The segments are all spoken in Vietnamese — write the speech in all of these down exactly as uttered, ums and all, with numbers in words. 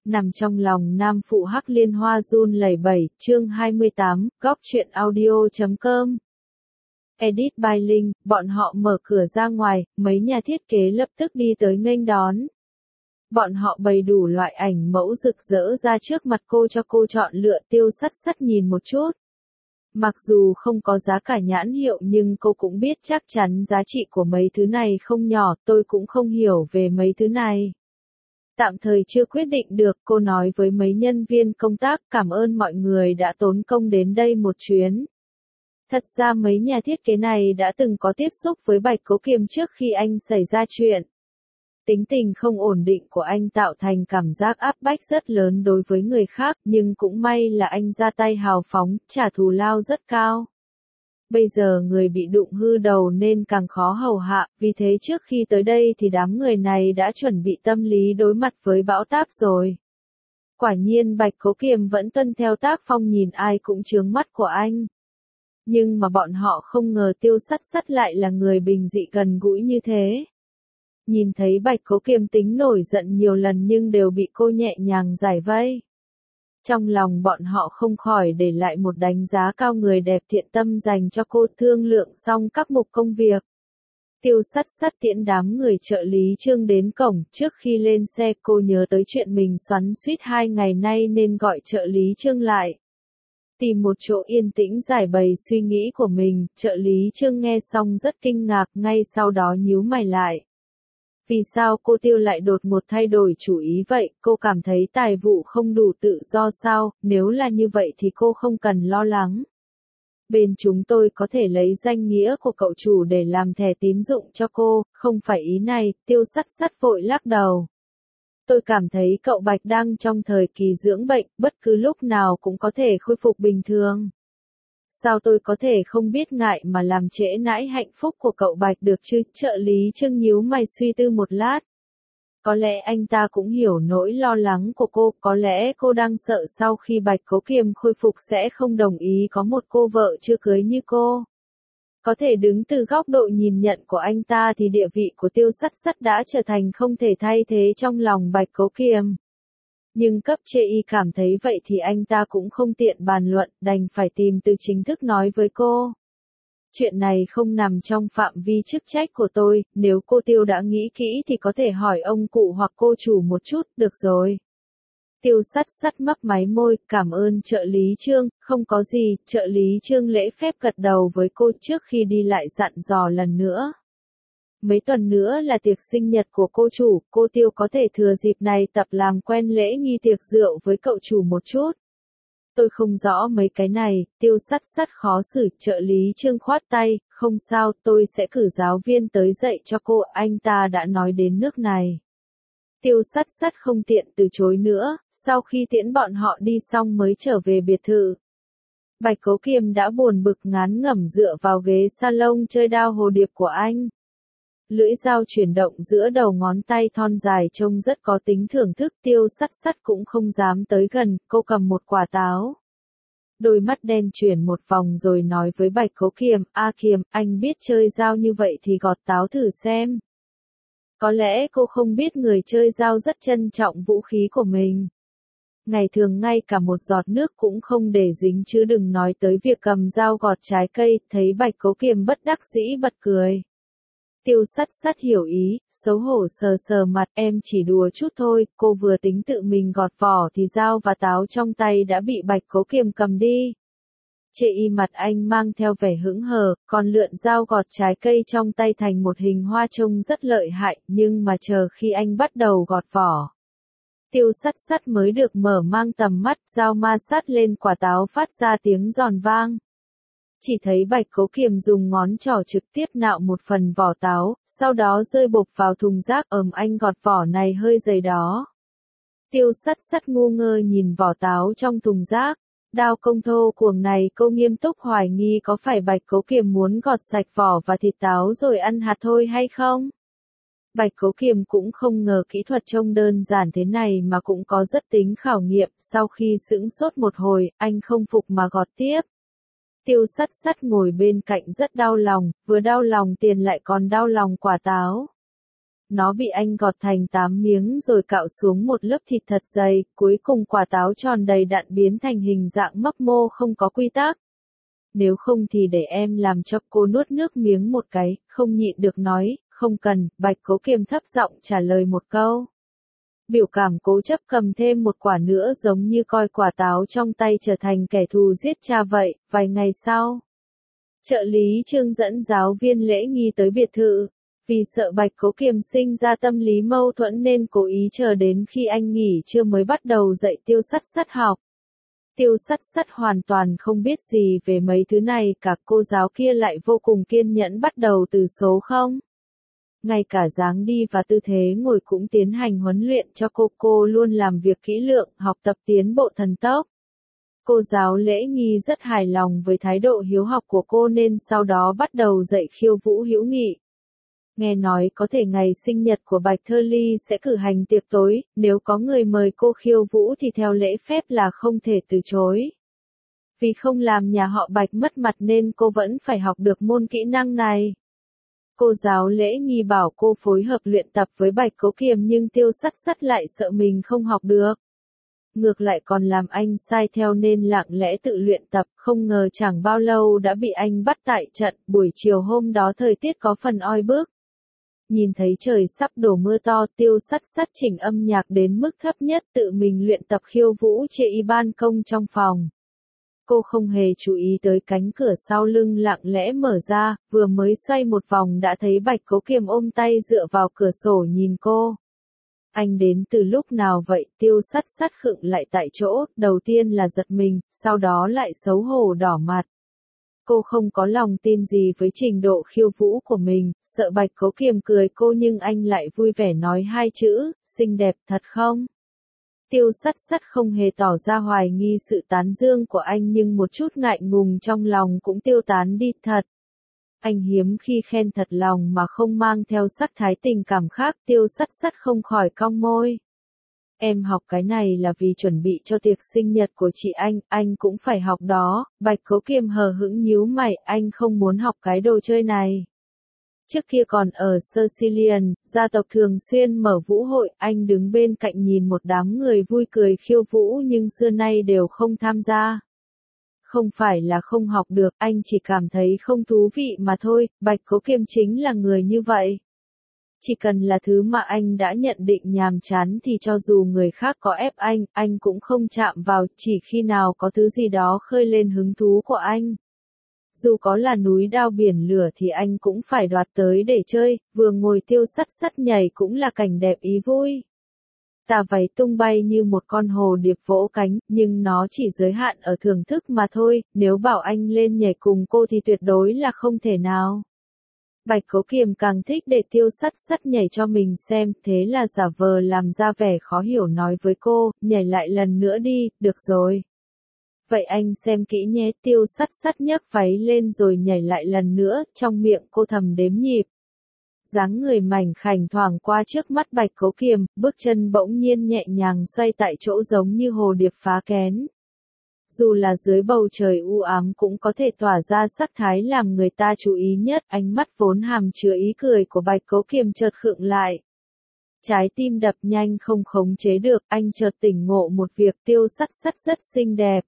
Nằm trong lòng nam phụ hắc liên hoa run lẩy bẩy, chương hai mươi tám, góc truyện audio chấm com. Edit by Linh, bọn họ mở cửa ra ngoài, mấy nhà thiết kế lập tức đi tới nghênh đón. Bọn họ bày đủ loại ảnh mẫu rực rỡ ra trước mặt cô cho cô chọn lựa. Tiêu Sắt Sắt nhìn một chút. Mặc dù không có giá cả nhãn hiệu nhưng cô cũng biết chắc chắn giá trị của mấy thứ này không nhỏ, tôi cũng không hiểu về mấy thứ này. Tạm thời chưa quyết định được, cô nói với mấy nhân viên công tác, cảm ơn mọi người đã tốn công đến đây một chuyến. Thật ra mấy nhà thiết kế này đã từng có tiếp xúc với Bạch Cố Kiềm trước khi anh xảy ra chuyện. Tính tình không ổn định của anh tạo thành cảm giác áp bách rất lớn đối với người khác, nhưng cũng may là anh ra tay hào phóng, trả thù lao rất cao. Bây giờ người bị đụng hư đầu nên càng khó hầu hạ, vì thế trước khi tới đây thì đám người này đã chuẩn bị tâm lý đối mặt với bão táp rồi. Quả nhiên Bạch Cố Kiềm vẫn tuân theo tác phong, nhìn ai cũng chướng mắt của anh. Nhưng mà bọn họ không ngờ Tiêu Sắt Sắt lại là người bình dị gần gũi như thế. Nhìn thấy Bạch Cố Kiềm tính nổi giận nhiều lần nhưng đều bị cô nhẹ nhàng giải vây. Trong lòng bọn họ không khỏi để lại một đánh giá cao người đẹp thiện tâm dành cho cô. Thương lượng xong các mục công việc. Tiêu Sắt Sắt tiễn đám người trợ lý Trương đến cổng. Trước khi lên xe cô nhớ tới chuyện mình xoắn suýt hai ngày nay nên gọi trợ lý Trương lại. Tìm một chỗ yên tĩnh giải bày suy nghĩ của mình. Trợ lý Trương nghe xong rất kinh ngạc, ngay sau đó nhíu mày lại. Vì sao cô Tiêu lại đột ngột thay đổi chủ ý vậy? Cô cảm thấy tài vụ không đủ tự do sao? Nếu là như vậy thì cô không cần lo lắng. Bên chúng tôi có thể lấy danh nghĩa của cậu chủ để làm thẻ tín dụng cho cô, không phải ý này. Tiêu Sắt Sắt vội lắc đầu. Tôi cảm thấy cậu Bạch đang trong thời kỳ dưỡng bệnh, bất cứ lúc nào cũng có thể khôi phục bình thường. Sao tôi có thể không biết ngại mà làm trễ nãi hạnh phúc của cậu Bạch được chứ? Trợ lý Trương nhíu mày suy tư một lát. Có lẽ anh ta cũng hiểu nỗi lo lắng của cô, có lẽ cô đang sợ sau khi Bạch Cố Kiềm khôi phục sẽ không đồng ý có một cô vợ chưa cưới như cô. Có thể đứng từ góc độ nhìn nhận của anh ta thì địa vị của Tiêu Sắt Sắt đã trở thành không thể thay thế trong lòng Bạch Cố Kiềm. Nhưng cấp chê y cảm thấy vậy thì anh ta cũng không tiện bàn luận, đành phải tìm từ chính thức nói với cô. Chuyện này không nằm trong phạm vi chức trách của tôi, nếu cô Tiêu đã nghĩ kỹ thì có thể hỏi ông cụ hoặc cô chủ một chút, được rồi. Tiêu Sắt Sắt mấp máy môi, cảm ơn trợ lý Trương, không có gì. Trợ lý Trương lễ phép gật đầu với cô trước khi đi lại dặn dò lần nữa. Mấy tuần nữa là tiệc sinh nhật của cô chủ, cô Tiêu có thể thừa dịp này tập làm quen lễ nghi tiệc rượu với cậu chủ một chút. Tôi không rõ mấy cái này. Tiêu Sắt Sắt khó xử. Trợ lý Trương khoát tay, không sao, tôi sẽ cử giáo viên tới dạy cho cô, anh ta đã nói đến nước này. Tiêu Sắt Sắt không tiện từ chối nữa, sau khi tiễn bọn họ đi xong mới trở về biệt thự. Bạch Cố Kiềm đã buồn bực ngán ngẩm dựa vào ghế salon chơi đao hồ điệp của anh. Lưỡi dao chuyển động giữa đầu ngón tay thon dài trông rất có tính thưởng thức. Tiêu Sắt Sắt cũng không dám tới gần, cô cầm một quả táo. Đôi mắt đen chuyển một vòng rồi nói với Bạch Cố Kiềm, A Kiềm, anh biết chơi dao như vậy thì gọt táo thử xem. Có lẽ cô không biết người chơi dao rất trân trọng vũ khí của mình. Ngày thường ngay cả một giọt nước cũng không để dính chứ đừng nói tới việc cầm dao gọt trái cây. Thấy Bạch Cố Kiềm bất đắc dĩ bật cười. Tiêu Sắt Sắt hiểu ý, xấu hổ sờ sờ mặt, em chỉ đùa chút thôi. Cô vừa tính tự mình gọt vỏ thì dao và táo trong tay đã bị Bạch Cố Kiềm cầm đi. Chê y mặt anh mang theo vẻ hững hờ, còn lượn dao gọt trái cây trong tay thành một hình hoa trông rất lợi hại, nhưng mà chờ khi anh bắt đầu gọt vỏ. Tiêu Sắt Sắt mới được mở mang tầm mắt, dao ma sát lên quả táo phát ra tiếng giòn vang. Chỉ thấy Bạch Cố Kiềm dùng ngón trỏ trực tiếp nạo một phần vỏ táo, sau đó rơi bộp vào thùng rác. Ờm, anh gọt vỏ này hơi dày đó. Tiêu Sắt Sắt ngu ngơ nhìn vỏ táo trong thùng rác. Đao công thô cuồng này, cô nghiêm túc hoài nghi có phải Bạch Cố Kiềm muốn gọt sạch vỏ và thịt táo rồi ăn hạt thôi hay không? Bạch Cố Kiềm cũng không ngờ kỹ thuật trông đơn giản thế này mà cũng có rất tính khảo nghiệm. Sau khi sững sốt một hồi, anh không phục mà gọt tiếp. Tiêu Sắt Sắt ngồi bên cạnh rất đau lòng, vừa đau lòng tiền lại còn đau lòng quả táo. Nó bị anh gọt thành tám miếng rồi cạo xuống một lớp thịt thật dày, cuối cùng quả táo tròn đầy đặn biến thành hình dạng mấp mô không có quy tắc. Nếu không thì để em làm cho. Cô nuốt nước miếng một cái, không nhịn được nói, không cần. Bạch Cố Kiềm thấp giọng trả lời một câu. Biểu cảm cố chấp cầm thêm một quả nữa giống như coi quả táo trong tay trở thành kẻ thù giết cha vậy. Vài ngày sau, trợ lý Trương dẫn giáo viên Lễ Nghi tới biệt thự. Vì sợ Bạch Cố Kiềm sinh ra tâm lý mâu thuẫn nên cố ý chờ đến khi anh nghỉ trưa mới bắt đầu dạy Tiêu Sắt Sắt học. Tiêu Sắt Sắt hoàn toàn không biết gì về mấy thứ này cả, cô giáo kia lại vô cùng kiên nhẫn bắt đầu từ số không. Ngay cả dáng đi và tư thế ngồi cũng tiến hành huấn luyện cho cô, cô luôn làm việc kỹ lưỡng, học tập tiến bộ thần tốc. Cô giáo Lễ Nghi rất hài lòng với thái độ hiếu học của cô nên sau đó bắt đầu dạy khiêu vũ hữu nghị. Nghe nói có thể ngày sinh nhật của Bạch Thơ Ly sẽ cử hành tiệc tối, nếu có người mời cô khiêu vũ thì theo lễ phép là không thể từ chối. Vì không làm nhà họ Bạch mất mặt nên cô vẫn phải học được môn kỹ năng này. Cô giáo Lễ Nghi bảo cô phối hợp luyện tập với Bạch Cố Kiềm nhưng Tiêu Sắt Sắt lại sợ mình không học được. Ngược lại còn làm anh sai theo nên lặng lẽ tự luyện tập, không ngờ chẳng bao lâu đã bị anh bắt tại trận. Buổi chiều hôm đó thời tiết có phần oi bức. Nhìn thấy trời sắp đổ mưa to, Tiêu Sắt Sắt chỉnh âm nhạc đến mức thấp nhất tự mình luyện tập khiêu vũ trên ban công trong phòng. Cô không hề chú ý tới cánh cửa sau lưng lặng lẽ mở ra, vừa mới xoay một vòng đã thấy Bạch Cố Kiềm ôm tay dựa vào cửa sổ nhìn cô. Anh đến từ lúc nào vậy? Tiêu Sắt Sắt khựng lại tại chỗ, đầu tiên là giật mình, sau đó lại xấu hổ đỏ mặt. Cô không có lòng tin gì với trình độ khiêu vũ của mình, sợ Bạch Cố Kiềm cười cô nhưng anh lại vui vẻ nói hai chữ, xinh đẹp thật không? Tiêu Sắt Sắt không hề tỏ ra hoài nghi sự tán dương của anh nhưng một chút ngại ngùng trong lòng cũng tiêu tán đi thật. Anh hiếm khi khen thật lòng mà không mang theo sắc thái tình cảm khác. Tiêu Sắt Sắt không khỏi cong môi. Em học cái này là vì chuẩn bị cho tiệc sinh nhật của chị anh, anh cũng phải học đó. Bạch Cố Kiềm hờ hững nhíu mày, anh không muốn học cái đồ chơi này. Trước kia còn ở Sicilian, gia tộc thường xuyên mở vũ hội, anh đứng bên cạnh nhìn một đám người vui cười khiêu vũ nhưng xưa nay đều không tham gia. Không phải là không học được, anh chỉ cảm thấy không thú vị mà thôi. Bạch Cố Kiềm chính là người như vậy. Chỉ cần là thứ mà anh đã nhận định nhàm chán thì cho dù người khác có ép anh, anh cũng không chạm vào, chỉ khi nào có thứ gì đó khơi lên hứng thú của anh. Dù có là núi đao biển lửa thì anh cũng phải đoạt tới để chơi, vừa ngồi Tiêu Sắt Sắt nhảy cũng là cảnh đẹp ý vui. Tà váy tung bay như một con hồ điệp vỗ cánh, nhưng nó chỉ giới hạn ở thưởng thức mà thôi, nếu bảo anh lên nhảy cùng cô thì tuyệt đối là không thể nào. Bạch Cố Kiềm càng thích để Tiêu Sắt Sắt nhảy cho mình xem, thế là giả vờ làm ra vẻ khó hiểu nói với cô, nhảy lại lần nữa đi, được rồi. Vậy anh xem kỹ nhé. Tiêu Sắt Sắt nhấc váy lên rồi nhảy lại lần nữa, trong miệng cô thầm đếm nhịp. Dáng người mảnh khảnh thoảng qua trước mắt Bạch Cố Kiềm, bước chân bỗng nhiên nhẹ nhàng xoay tại chỗ giống như hồ điệp phá kén. Dù là dưới bầu trời u ám cũng có thể tỏa ra sắc thái làm người ta chú ý nhất, ánh mắt vốn hàm chứa ý cười của Bạch Cố Kiềm chợt khựng lại. Trái tim đập nhanh không khống chế được, anh chợt tỉnh ngộ một việc. Tiêu Sắt Sắt rất xinh đẹp.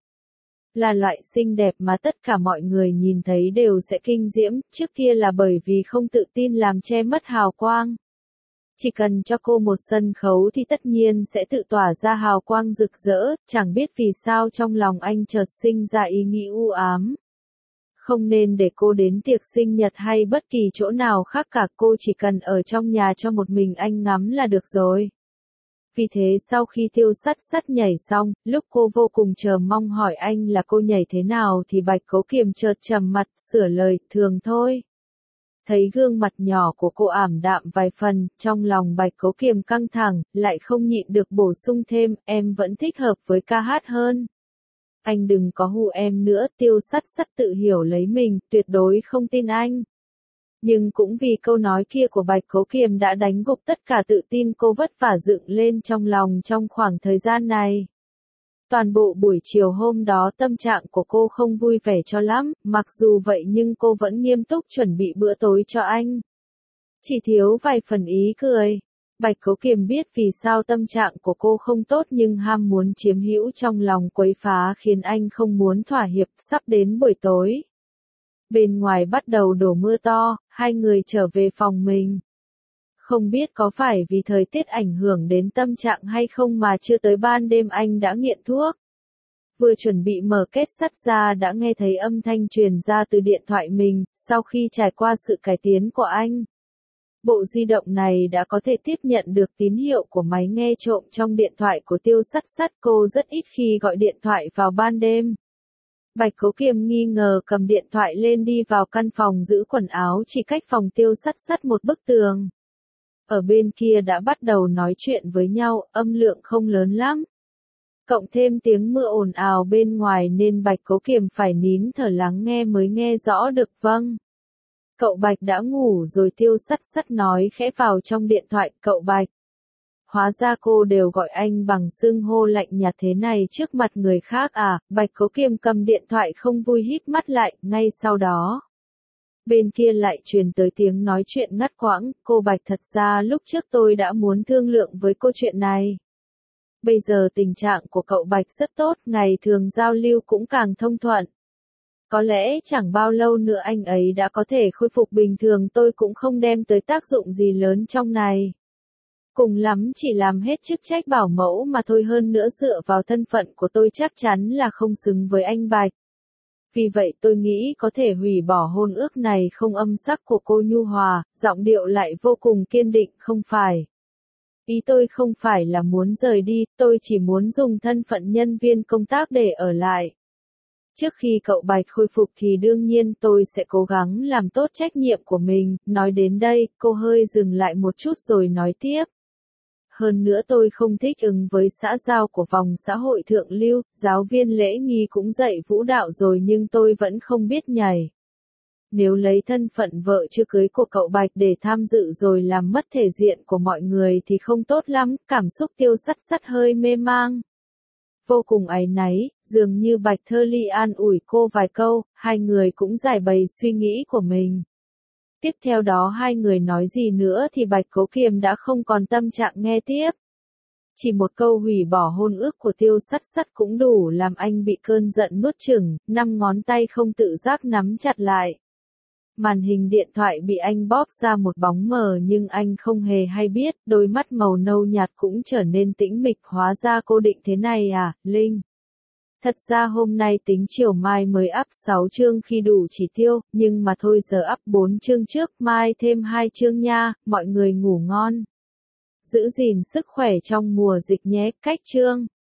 Là loại xinh đẹp mà tất cả mọi người nhìn thấy đều sẽ kinh diễm, trước kia là bởi vì không tự tin làm che mất hào quang. Chỉ cần cho cô một sân khấu thì tất nhiên sẽ tự tỏa ra hào quang rực rỡ, chẳng biết vì sao trong lòng anh chợt sinh ra ý nghĩ u ám. Không nên để cô đến tiệc sinh nhật hay bất kỳ chỗ nào khác cả, cô chỉ cần ở trong nhà cho một mình anh ngắm là được rồi. Vì thế sau khi Tiêu Sắt Sắt nhảy xong, lúc cô vô cùng chờ mong hỏi anh là cô nhảy thế nào thì Bạch Cố Kiềm chợt trầm mặt, sửa lời, thường thôi. Thấy gương mặt nhỏ của cô ảm đạm vài phần, trong lòng Bạch Cố Kiềm căng thẳng, lại không nhịn được bổ sung thêm, em vẫn thích hợp với ca hát hơn. Anh đừng có hù em nữa. Tiêu Sắt Sắt tự hiểu lấy mình, tuyệt đối không tin anh. Nhưng cũng vì câu nói kia của Bạch Cố Kiềm đã đánh gục tất cả tự tin cô vất vả dựng lên trong lòng trong khoảng thời gian này. Toàn bộ buổi chiều hôm đó tâm trạng của cô không vui vẻ cho lắm, mặc dù vậy nhưng cô vẫn nghiêm túc chuẩn bị bữa tối cho anh. Chỉ thiếu vài phần ý cười. Bạch Cố Kiềm biết vì sao tâm trạng của cô không tốt nhưng ham muốn chiếm hữu trong lòng quấy phá khiến anh không muốn thỏa hiệp. Sắp đến buổi tối. Bên ngoài bắt đầu đổ mưa to, hai người trở về phòng mình. Không biết có phải vì thời tiết ảnh hưởng đến tâm trạng hay không mà chưa tới ban đêm anh đã nghiện thuốc. Vừa chuẩn bị mở kết sắt ra đã nghe thấy âm thanh truyền ra từ điện thoại mình, sau khi trải qua sự cải tiến của anh. Bộ di động này đã có thể tiếp nhận được tín hiệu của máy nghe trộm trong điện thoại của Tiêu Sắt Sắt. Cô rất ít khi gọi điện thoại vào ban đêm. Bạch Cố Kiềm nghi ngờ cầm điện thoại lên đi vào căn phòng giữ quần áo chỉ cách phòng Tiêu Sắt Sắt một bức tường. Ở bên kia đã bắt đầu nói chuyện với nhau, âm lượng không lớn lắm. Cộng thêm tiếng mưa ồn ào bên ngoài nên Bạch Cố Kiềm phải nín thở lắng nghe mới nghe rõ được. Vâng. Cậu Bạch đã ngủ rồi, Tiêu Sắt Sắt nói khẽ vào trong điện thoại. Cậu Bạch. Hóa ra cô đều gọi anh bằng xưng hô lạnh nhạt thế này trước mặt người khác à. Bạch Cố Kiềm cầm điện thoại không vui híp mắt lại, ngay sau đó. Bên kia lại truyền tới tiếng nói chuyện ngắt quãng. Cô Bạch, thật ra lúc trước tôi đã muốn thương lượng với cô chuyện này. Bây giờ tình trạng của cậu Bạch rất tốt, ngày thường giao lưu cũng càng thông thuận. Có lẽ chẳng bao lâu nữa anh ấy đã có thể khôi phục bình thường, tôi cũng không đem tới tác dụng gì lớn trong này. Cùng lắm chỉ làm hết chức trách bảo mẫu mà thôi, hơn nữa dựa vào thân phận của tôi chắc chắn là không xứng với anh Bạch. Vì vậy tôi nghĩ có thể hủy bỏ hôn ước này. Không, âm sắc của cô nhu hòa, giọng điệu lại vô cùng kiên định. Không phải. Ý tôi không phải là muốn rời đi, tôi chỉ muốn dùng thân phận nhân viên công tác để ở lại. Trước khi cậu Bạch khôi phục thì đương nhiên tôi sẽ cố gắng làm tốt trách nhiệm của mình. Nói đến đây, cô hơi dừng lại một chút rồi nói tiếp. Hơn nữa tôi không thích ứng với xã giao của vòng xã hội thượng lưu, giáo viên lễ nghi cũng dạy vũ đạo rồi nhưng tôi vẫn không biết nhảy. Nếu lấy thân phận vợ chưa cưới của cậu Bạch để tham dự rồi làm mất thể diện của mọi người thì không tốt lắm. Cảm xúc Tiêu Sắt Sắt hơi mê mang. Vô cùng áy náy, dường như Bạch Thơ Ly an ủi cô vài câu, hai người cũng giải bày suy nghĩ của mình. Tiếp theo đó hai người nói gì nữa thì Bạch Cố Kiềm đã không còn tâm trạng nghe tiếp. Chỉ một câu hủy bỏ hôn ước của Tiêu Sắt Sắt cũng đủ làm anh bị cơn giận nuốt chửng, năm ngón tay không tự giác nắm chặt lại. Màn hình điện thoại bị anh bóp ra một bóng mờ nhưng anh không hề hay biết, đôi mắt màu nâu nhạt cũng trở nên tĩnh mịch. Hóa ra cô định thế này à, Linh. Thật ra hôm nay tính chiều mai mới up sáu chương khi đủ chỉ tiêu, nhưng mà thôi giờ up bốn chương trước, mai thêm hai chương nha, mọi người ngủ ngon. Giữ gìn sức khỏe trong mùa dịch nhé, cách chương.